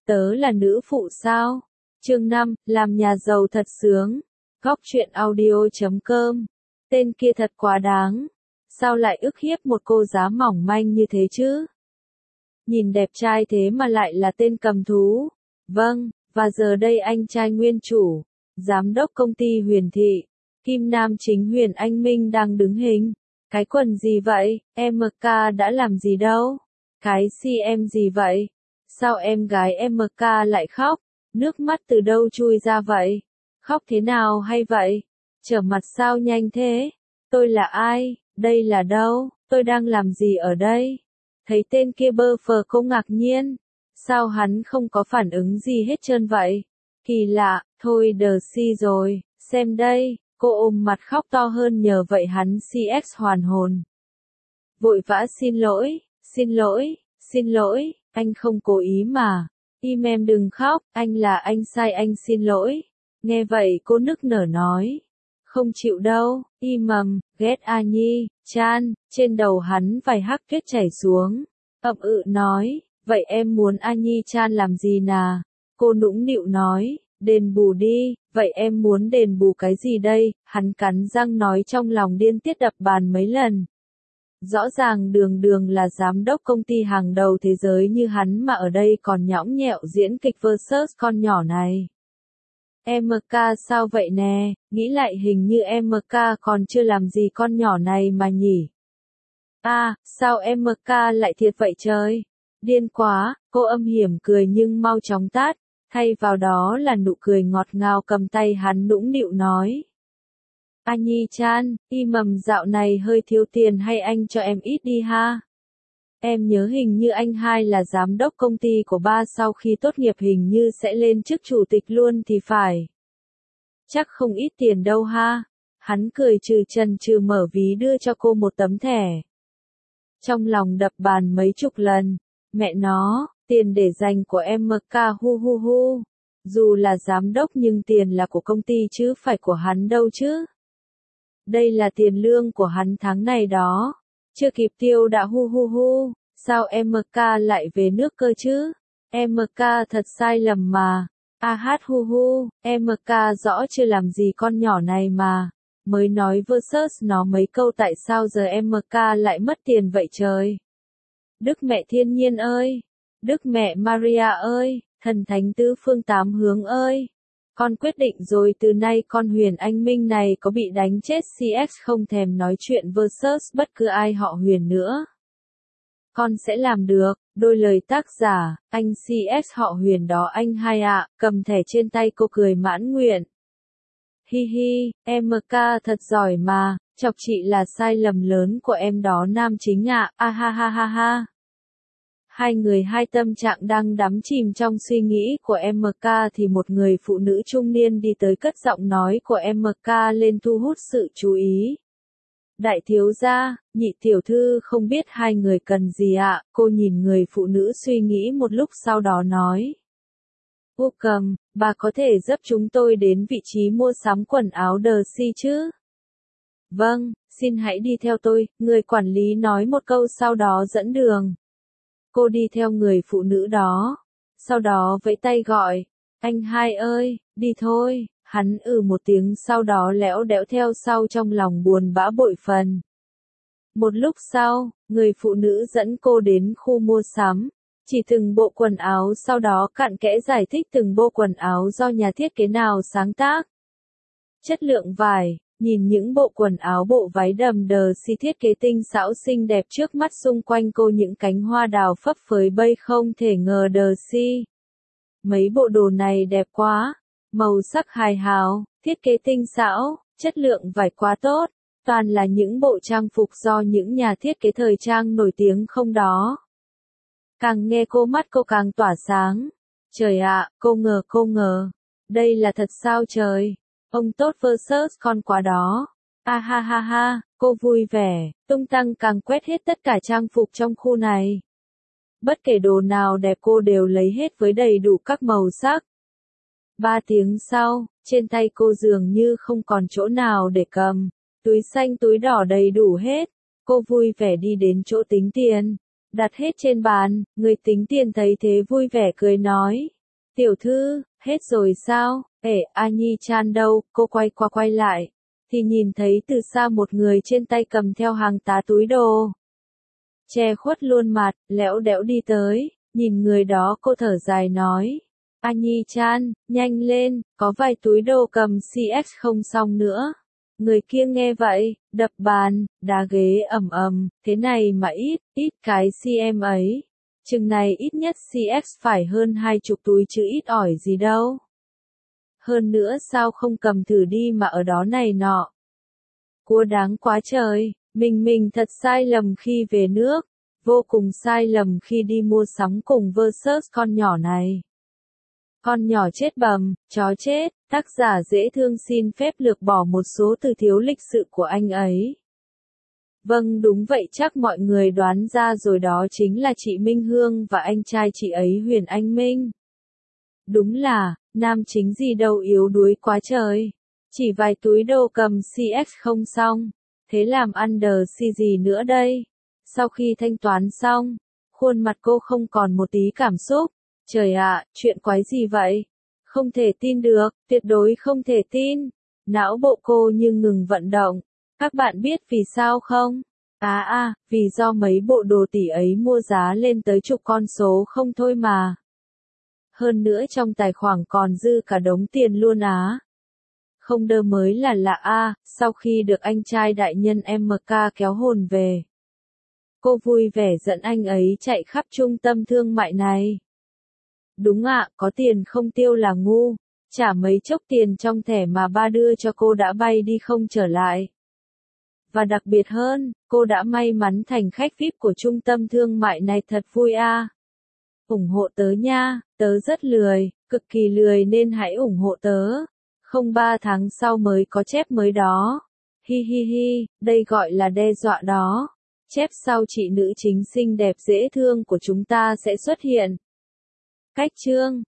Tớ là nữ phụ sao? Chương 5, làm nhà giàu thật sướng. Góc truyện audio.com. Tên kia thật quá đáng. Sao lại ức hiếp một cô giá mỏng manh như thế chứ? Nhìn đẹp trai thế mà lại là tên cầm thú. Vâng, và giờ đây anh trai nguyên chủ, giám đốc công ty Huyền Thị, Kim Nam chính Huyền Anh Minh đang đứng hình. Cái quần gì vậy? MK đã làm gì đâu? Cái CM gì vậy? Sao em gái MK lại khóc? Nước mắt từ đâu chui ra vậy? Khóc thế nào hay vậy? Trở mặt sao nhanh thế? Tôi là ai? Đây là đâu? Tôi đang làm gì ở đây? Thấy tên kia bơ phờ cô ngạc nhiên. Sao hắn không có phản ứng gì hết trơn vậy? Kỳ lạ, thôi đờ si rồi, xem đây, cô ôm mặt khóc to hơn nhờ vậy hắn CX hoàn hồn. Vội vã xin lỗi, xin lỗi, anh không cố ý mà. Em đừng khóc, anh là anh sai anh xin lỗi. Nghe vậy cô nức nở nói. Không chịu đâu, ghét A Nhi, Chan, trên đầu hắn vài hắc tuyết chảy xuống. Ậm nói, vậy em muốn A Nhi Chan làm gì nà? Cô nũng nịu nói, đền bù đi, vậy em muốn đền bù cái gì đây? Hắn cắn răng nói trong lòng điên tiết đập bàn mấy lần. Rõ ràng đường là giám đốc công ty hàng đầu thế giới như hắn mà ở đây còn nhõng nhẽo diễn kịch versus con nhỏ này. MK sao vậy nè, nghĩ lại hình như MK còn chưa làm gì con nhỏ này mà nhỉ. Sao MK lại thiệt vậy trời? Điên quá, cô âm hiểm cười nhưng mau chóng tát, thay vào đó là nụ cười ngọt ngào cầm tay hắn nũng nịu nói. A Nhi Chan, dạo này hơi thiếu tiền hay anh cho em ít đi ha? Em nhớ hình như anh hai là giám đốc công ty của ba sau khi tốt nghiệp hình như sẽ lên chức chủ tịch luôn thì phải. Chắc không ít tiền đâu ha? Hắn cười chần chừ mở ví đưa cho cô một tấm thẻ. Trong lòng đập bàn mấy chục lần, mẹ nó, tiền để dành của MK hu. Dù là giám đốc nhưng tiền là của công ty chứ phải của hắn đâu chứ. Đây là tiền lương của hắn tháng này đó. Chưa kịp tiêu đã hu. Sao MK lại về nước cơ chứ? MK thật sai lầm mà. Hu, MK rõ chưa làm gì con nhỏ này mà. Mới nói versus nó mấy câu tại sao giờ MK lại mất tiền vậy trời? Đức mẹ thiên nhiên ơi! Đức mẹ Maria ơi! Thần thánh tứ phương tám hướng ơi! Con quyết định rồi từ nay con Huyền Anh Minh này có bị đánh chết CX không thèm nói chuyện versus bất cứ ai họ Huyền nữa. Con sẽ làm được, đôi lời tác giả, anh CX họ Huyền đó anh hai ạ, cầm thẻ trên tay cô cười mãn nguyện. Hi, MK thật giỏi mà, chọc chị là sai lầm lớn của em đó nam chính ạ, ha. Hai người hai tâm trạng đang đắm chìm trong suy nghĩ của MK thì một người phụ nữ trung niên đi tới cất giọng nói của MK lên thu hút sự chú ý. Đại thiếu gia, nhị tiểu thư không biết hai người cần gì ạ? Cô nhìn người phụ nữ suy nghĩ một lúc sau đó nói. Cô cầm, bà có thể giúp chúng tôi đến vị trí mua sắm quần áo The Si chứ? Vâng, xin hãy đi theo tôi, người quản lý nói một câu sau đó dẫn đường. Cô đi theo người phụ nữ đó. Sau đó vẫy tay gọi. Anh hai ơi, đi thôi. Hắn một tiếng sau đó lẽo đẽo theo sau trong lòng buồn bã bội phần. Một lúc sau, người phụ nữ dẫn cô đến khu mua sắm. Chỉ từng bộ quần áo sau đó cặn kẽ giải thích từng bộ quần áo do nhà thiết kế nào sáng tác. Chất lượng vải, nhìn những bộ quần áo bộ váy đầm The Si thiết kế tinh xảo xinh đẹp trước mắt xung quanh cô những cánh hoa đào phấp phới bay không thể ngờ The Si. Mấy bộ đồ này đẹp quá, màu sắc hài hào, thiết kế tinh xảo, chất lượng vải quá tốt, toàn là những bộ trang phục do những nhà thiết kế thời trang nổi tiếng không đó. Càng nghe cô mắt cô càng tỏa sáng. Trời ạ, cô ngờ. Đây là thật sao trời? Ông tốt versus con quá đó. Ha, cô vui vẻ, tung tăng càng quét hết tất cả trang phục trong khu này. Bất kể đồ nào đẹp cô đều lấy hết với đầy đủ các màu sắc. 3 tiếng sau, trên tay cô dường như không còn chỗ nào để cầm. Túi xanh túi đỏ đầy đủ hết. Cô vui vẻ đi đến chỗ tính tiền. Đặt hết trên bàn, người tính tiền thấy thế vui vẻ cười nói. Tiểu thư, hết rồi sao? A Nhi-chan đâu? Cô quay qua quay lại, thì nhìn thấy từ xa một người trên tay cầm theo hàng tá túi đồ. Che khuất luôn mặt, lẽo đẽo đi tới, nhìn người đó cô thở dài nói. A Nhi-chan, nhanh lên, có vài túi đồ cầm CX không xong nữa. Người kia nghe vậy, đập bàn, đá ghế ầm ầm, thế này mà ít cái CM ấy. Chừng này ít nhất CX phải hơn 20 túi chứ ít ỏi gì đâu. Hơn nữa sao không cầm thử đi mà ở đó này nọ. Cua đáng quá trời, mình thật sai lầm khi về nước, vô cùng sai lầm khi đi mua sắm cùng versus con nhỏ này. Con nhỏ chết bầm, chó chết, tác giả dễ thương xin phép lược bỏ một số từ thiếu lịch sự của anh ấy. Vâng đúng vậy chắc mọi người đoán ra rồi đó chính là chị Minh Hương và anh trai chị ấy Huyền Anh Minh. Đúng là, nam chính gì đâu yếu đuối quá trời. Chỉ vài túi đồ cầm CX không xong. Thế làm under C gì nữa đây? Sau khi thanh toán xong, khuôn mặt cô không còn một tí cảm xúc. Trời ạ, chuyện quái gì vậy? Không thể tin được, tuyệt đối không thể tin. Não bộ cô như ngừng vận động. Các bạn biết vì sao không? Vì do mấy bộ đồ tỷ ấy mua giá lên tới chục con số không thôi mà. Hơn nữa trong tài khoản còn dư cả đống tiền luôn á. Không đơ mới là lạ sau khi được anh trai đại nhân MK kéo hồn về. Cô vui vẻ dẫn anh ấy chạy khắp trung tâm thương mại này. Đúng ạ, có tiền không tiêu là ngu. Trả mấy chốc tiền trong thẻ mà ba đưa cho cô đã bay đi không trở lại. Và đặc biệt hơn, cô đã may mắn thành khách VIP của trung tâm thương mại này thật vui Ủng hộ tớ nha, tớ rất lười, cực kỳ lười nên hãy ủng hộ tớ. Không 3 tháng sau mới có chép mới đó. Hi hi hi, đây gọi là đe dọa đó. Chép sau chị nữ chính xinh đẹp dễ thương của chúng ta sẽ xuất hiện. Cách chương